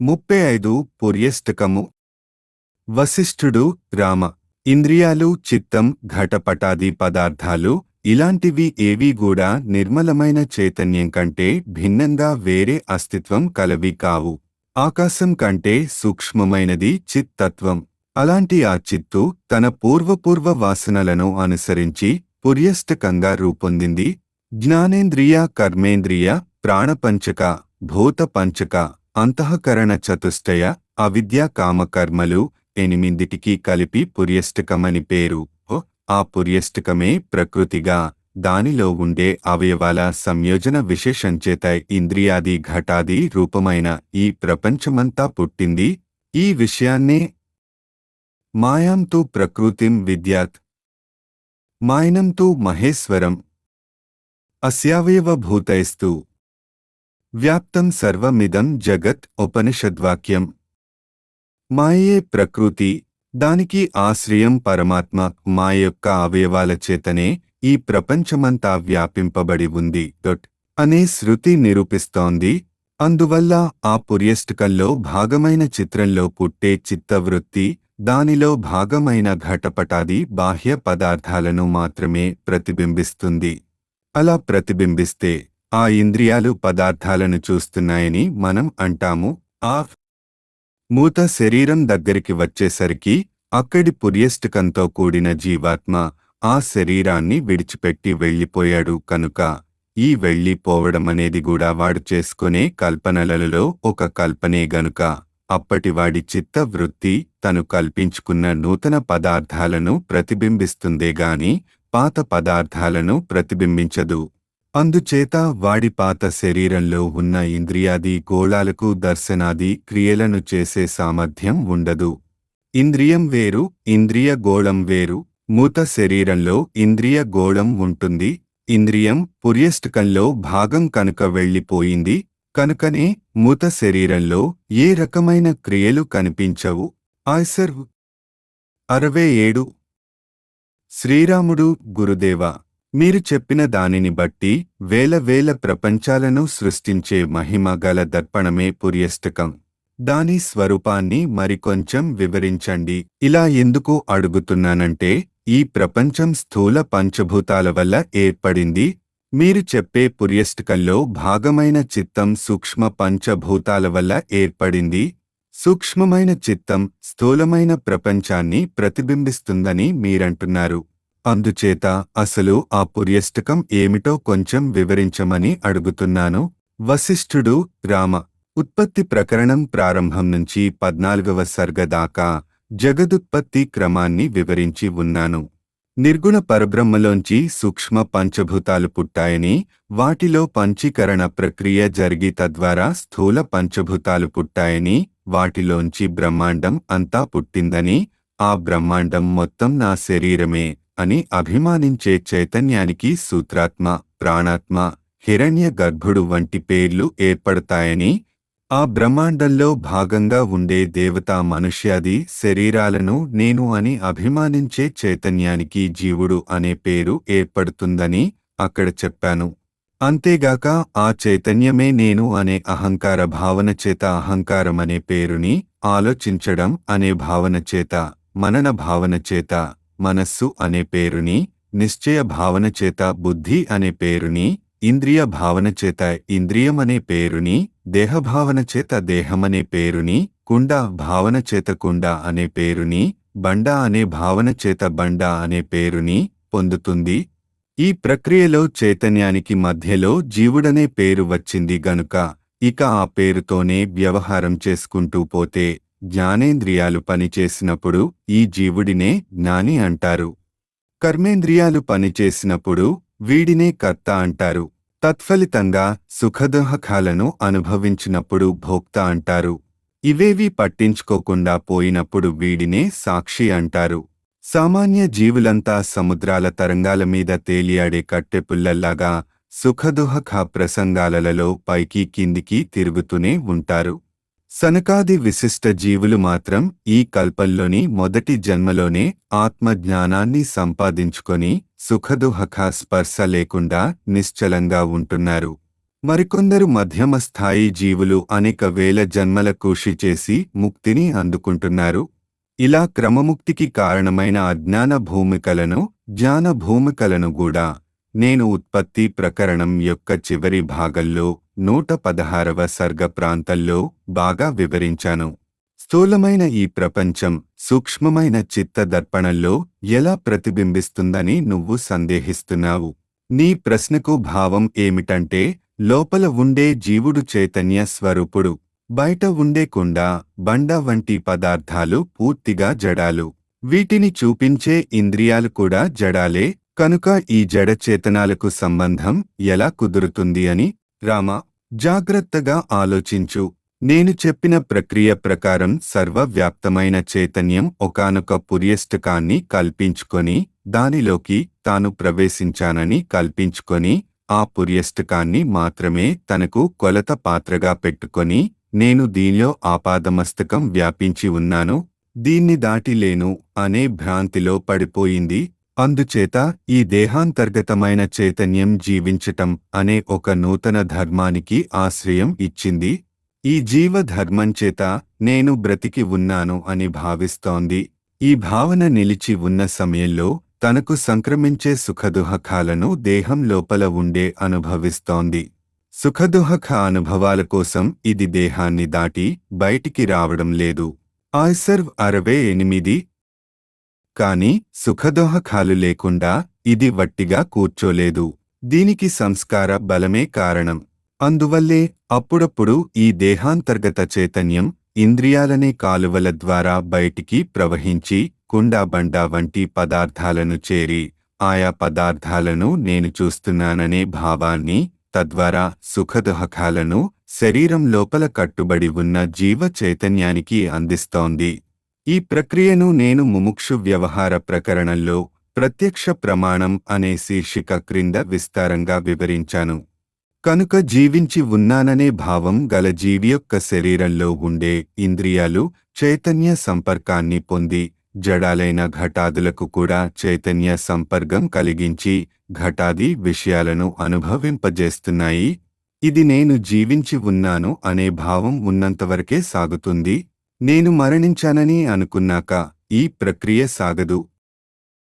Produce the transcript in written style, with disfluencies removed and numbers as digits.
35 పుర్యష్టకము. వశిష్ఠుడు రామ, ఇంద్రియాలు, చిత్తం, ఘటపటాది పదార్థాలు ఇలాంటివి ఏవీ కూడా నిర్మలమైన చైతన్యం కంటే భిన్నంగా వేరే అస్తిత్వం కలవి కావు. ఆకాశం కంటే సూక్ష్మమైనది చిత్తత్వం. అలాంటి ఆ చిత్తు తన పూర్వపూర్వ వాసనలను అనుసరించి పుర్యష్టకంగా రూపొందింది. జ్ఞానేంద్రియ, కర్మేంద్రియ, ప్రాణపంచక, భూత పంచక, అంతఃకరణ చతుష్టయ, అవిద్య, కామకర్మలు ఎనిమిదిటికి కలిపి పుర్యష్టకమని పేరు. ఆ పుర్యష్టకమే ప్రకృతిగా, దానిలో ఉండే అవయవాల సంయోజన విశేషంచేత ఇంద్రియాది ఘటాది రూపమైన ఈ ప్రపంచమంతా పుట్టింది. ఈ విషయాన్నే మాయాం తు ప్రకృతిం విద్యాత్, మాయనం తు మహేశ్వరం, అస్యావయవభూతైస్తు వ్యాప్తం సర్వమిదం జగత్ ఉపనిషద్వాక్యం. మాయే ప్రకృతి, దానికి ఆశ్రయం పరమాత్మ. మాయ యొక్క అవయవాల చేతనే ఈ ప్రపంచమంతా వ్యాపింపబడి ఉంది అనే శృతి నిరూపిస్తోంది. అందువల్ల ఆ పుర్యష్టకంలో భాగమైన చిత్రంలో పుట్టే చిత్తవృత్తి దానిలో భాగమైన ఘటపటాది బాహ్య పదార్థాలను మాత్రమే ప్రతిబింబిస్తుంది. అలా ప్రతిబింబిస్తే ఆ ఇంద్రియాలు పదార్థాలను చూస్తున్నాయని మనం అంటాము. ఆ మూత శరీరం దగ్గరికి వచ్చేసరికి అక్కడి పుర్యష్టకంతో కూడిన జీవాత్మ ఆ శరీరాన్ని విడిచిపెట్టి వెళ్ళిపోయాడు కనుక ఈ వెళ్ళిపోవడమనేది కూడా వాడు చేసుకునే కల్పనలలో ఒక కల్పనే గనుక అప్పటివాడి చిత్తవృత్తి తను కల్పించుకున్న నూతన పదార్థాలను ప్రతిబింబిస్తుందేగాని పాత పదార్థాలను ప్రతిబింబించదు. అందుచేత వాడి పాత శరీరంలో ఉన్న ఇంద్రియాది గోళాలకు దర్శనాది క్రియలను చేసే సామర్థ్యం ఉండదు. ఇంద్రియం వేరు, ఇంద్రియ గోళం వేరు. మూత శరీరంలో ఇంద్రియ గోళం ఉంటుంది. ఇంద్రియం పుర్యష్టకంలో భాగం కనుక వెళ్ళిపోయింది. కనుకనే మూత శరీరంలో ఏ రకమైన క్రియలు కనిపించవు. ఆయ్సర్ 67. శ్రీరాముడు గురుదేవా, మీరు చెప్పిన దానిని బట్టి వేల వేల ప్రపంచాలను సృష్టించే మహిమ గల దర్పణమే పుర్యష్టకం. దాని స్వరూపాన్ని మరికొంచెం వివరించండి. ఇలా ఎందుకు అడుగుతున్నానంటే ఈ ప్రపంచం స్థూల పంచభూతాల వల్ల ఏర్పడింది. మీరు చెప్పే పుర్యష్టకంలో భాగమైన చిత్తం సూక్ష్మ పంచభూతాల వల్ల ఏర్పడింది. సూక్ష్మమైన చిత్తం స్థూలమైన ప్రపంచాన్ని ప్రతిబింబిస్తుందని మీరంటున్నారు. అందుచేత అసలు ఆ పుర్యష్టకం ఏమిటో కొంచెం వివరించమని అడుగుతున్నాను. వశిష్ఠుడు రామ, ఉత్పత్తి ప్రకరణం ప్రారంభం నుంచి 14వ సర్గ దాకా జగదుత్పత్తి క్రమాన్ని వివరించి ఉన్నాను. నిర్గుణ పరబ్రహ్మలోంచి సూక్ష్మ పంచభూతాలు పుట్టాయని, వాటిలో పంచీకరణ ప్రక్రియ జరిగి తద్వారా స్థూల పంచభూతాలు పుట్టాయని, వాటిలోంచి బ్రహ్మాండం అంతా పుట్టిందని, ఆ బ్రహ్మాండం మొత్తం నా శరీరమే అని అభిమానించే చైతన్యానికి సూత్రాత్మ, ప్రాణాత్మ, హిరణ్య గర్భుడు వంటి పేర్లు ఏర్పడతాయని, ఆ బ్రహ్మాండంలో భాగంగా ఉండే దేవతా మనుష్యాది శరీరాలను నేను అని అభిమానించే చైతన్యానికి జీవుడు అనే పేరు ఏర్పడుతుందని అక్కడ చెప్పాను. అంతేగాక ఆ చైతన్యమే నేను అనే అహంకార భావన చేత అహంకారమనే పేరుని, ఆలోచించడం అనే భావన చేత, మనన భావన చేత మనస్సు అనే పేరుని, నిశ్చయ భావన చేత బుద్ధి అనే పేరుని, ఇంద్రియ భావన చేత ఇంద్రియమనే పేరుని, దేహభావన చేత దేహమనే పేరుని, కుండ భావన చేత కుండ అనే పేరుని, బండ అనే భావన చేత బండ అనే పేరుని పొందుతుంది. ఈ ప్రక్రియలో చైతన్యానికి మధ్యలో జీవుడనే పేరు వచ్చింది గనుక ఇక ఆ పేరుతోనే వ్యవహారం చేసుకుంటూ పోతే జ్ఞానేంద్రియాలు పనిచేసినప్పుడు ఈ జీవుడినే జ్ఞాని అంటారు. కర్మేంద్రియాలు పనిచేసినప్పుడు వీడినే కర్త అంటారు. తత్ఫలితంగా సుఖదుఃఖాలను అనుభవించినప్పుడు భోక్త అంటారు. ఇవేవీ పట్టించుకోకుండా పోయినప్పుడు వీడినే సాక్షి అంటారు. సామాన్య జీవులంతా సముద్రాల తరంగాల మీద తేలియాడే కట్టెపుల్లల్లాగా సుఖదుఃఖ ప్రసంగాలలో పైకి కిందికి తిరుగుతూనే ఉంటారు. సనకాది విశిష్ట జీవులు మాత్రం ఈ కల్పంలోని మొదటి జన్మలోనే ఆత్మజ్ఞానాన్ని సంపాదించుకొని సుఖదుఃఖ స్పర్శ లేకుండా నిశ్చలంగా ఉంటున్నారు. మరికొందరు మధ్యమ స్థాయి జీవులు అనేక వేల జన్మల కృషి చేసి ముక్తిని అందుకుంటున్నారు. ఇలా క్రమముక్తికి కారణమైన అజ్ఞాన భూమికలను, జ్ఞాన భూమికలను కూడా నేను ఉత్పత్తి ప్రకరణం యొక్క చివరి భాగంలో 116వ సర్గ ప్రాంతంలో బాగా వివరించాను. స్థూలమైన ఈ ప్రపంచం సూక్ష్మమైన చిత్త దర్పణంలో ఎలా ప్రతిబింబిస్తుందని నువ్వు సందేహిస్తున్నావు. నీ ప్రశ్నకు భావం ఏమిటంటే, లోపల ఉండే జీవుడు చైతన్య స్వరూపుడు, బయట ఉండే కుండ, బండ వంటి పదార్థాలు పూర్తిగా జడాలు. వీటిని చూపించే ఇంద్రియాలు కూడా జడాలే. కనుక ఈ జడ చేతనాలకు సంబంధం ఎలా కుదురుతుంది అని? రామా, జాగ్రత్తగా ఆలోచించు. నేను చెప్పిన ప్రక్రియ ప్రకారం సర్వవ్యాప్తమైన చైతన్యం ఒకానొక పుర్యష్టకాన్ని కల్పించుకొని, దానిలోకి తాను ప్రవేశించానని కల్పించుకొని, ఆ పుర్యష్టకాన్ని మాత్రమే తనకు కొలత పాత్రగా పెట్టుకొని, నేను దీనిలో ఆపాదమస్తకం వ్యాపించి ఉన్నాను, దీన్ని దాటిలేను అనే భ్రాంతిలో పడిపోయింది. అందుచేత ఈ దేహాంతర్గతమైన చైతన్యం జీవించటం అనే ఒక నూతన ధర్మానికి ఆశ్రయం ఇచ్చింది. ఈ జీవధర్మంచేత నేను బ్రతికి ఉన్నాను అని భావిస్తోంది. ఈ భావన నిలిచి ఉన్న సమయంలో తనకు సంక్రమించే సుఖదుహకాలను దేహం లోపల ఉండే అనుభవిస్తోంది. సుఖదుహక అనుభవాల కోసం ఇది దేహాన్ని దాటి బయటికి రావడం లేదు. ఆయ్సర్వ్ 68. కాని సుఖదోహకాలు లేకుండా ఇది వట్టిగా కూర్చోలేదు. దీనికి సంస్కార బలమే కారణం. అందువల్లే అప్పుడప్పుడు ఈ దేహాంతర్గత చైతన్యం ఇంద్రియాలనే కాలువల ద్వారా బయటికి ప్రవహించి కుండాబండ వంటి పదార్థాలను చేరి, ఆయా పదార్థాలను నేను చూస్తున్నాననే భావాన్ని, తద్వారా సుఖదుహకాలను శరీరం లోపల కట్టుబడి ఉన్న జీవ చైతన్యానికి అందిస్తోంది. ఈ ప్రక్రియను నేను ముముక్షు వ్యవహార ప్రకరణంలో ప్రత్యక్ష ప్రమాణం అనే శీర్షిక క్రింద విస్తారంగా వివరించాను. కనుక జీవించి ఉన్నాననే భావం గల జీవి యొక్క శరీరంలో ఉండే ఇంద్రియాలు చైతన్య సంపర్కాన్ని పొంది, జడాలైన ఘటాదులకు కూడా చైతన్య సంపర్కం కలిగించి ఘటాది విషయాలను అనుభవింపజేస్తున్నాయి. ఇది నేను జీవించి ఉన్నాను అనే భావం ఉన్నంతవరకే సాగుతుంది. నేను మరణించానని అనుకున్నాక ఈ ప్రక్రియ సాగదు.